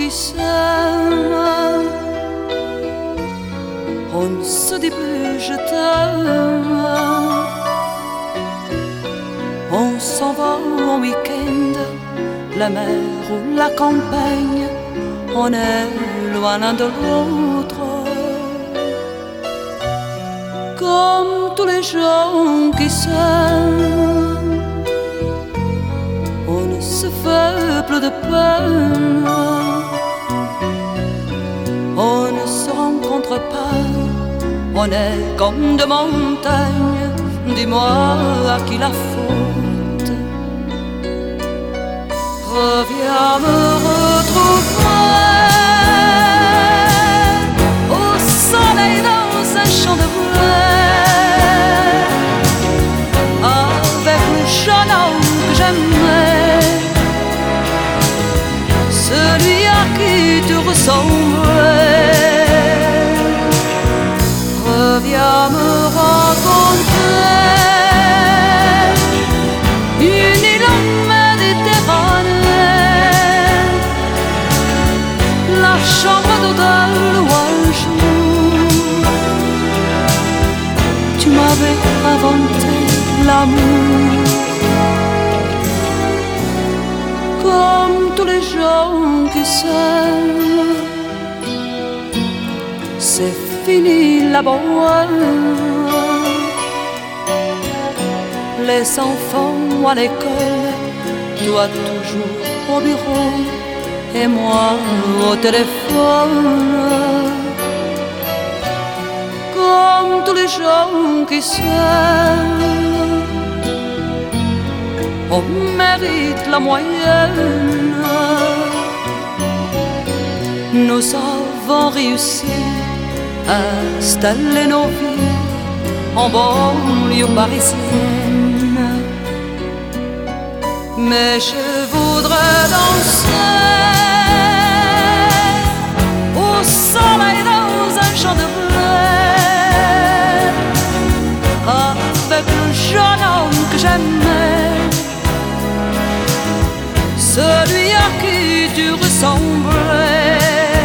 qui s'aiment. On ne se dit plus je t'aime. On s'en va en week-end, la mer ou la campagne, on est loin l'un de l'autre. Comme tous les gens qui s'aiment, on ne se fait plus de peine. On ne se rencontre pas, on est comme deux montagnes. Dis-moi à qui la faute. Reviens me retrouver au soleil dans un champ de blé, avec le jeune homme que j'aimais, celui à qui tu ressemblais. Reviens me raconter une île en Méditerranée, la chambre d'hôtel où un jour tu m'avais inventé l'amour. Comme tous les gens qui s'aiment, c'est fini la bohème. Les enfants à l'école, toi toujours au bureau et moi au téléphone. Comme tous les gens qui s'aiment, on mérite la moyenne. Nous avons réussi à installer nos vies en banlieue parisienne, mais je voudrais danser au soleil dans un champ de blé, avec le jeune homme que j'aimais, celui à qui tu ressemblais.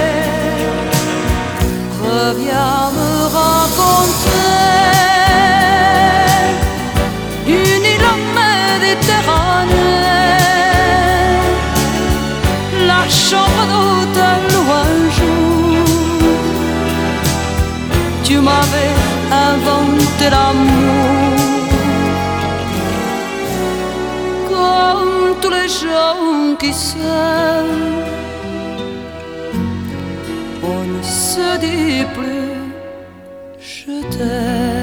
Reviens me raconter une île en Méditerranée, la chambre d'hôtel où un jour tu m'avais inventé l'amour. Comme tous les gens qui s'aiment, on ne se dit plus je t'aime.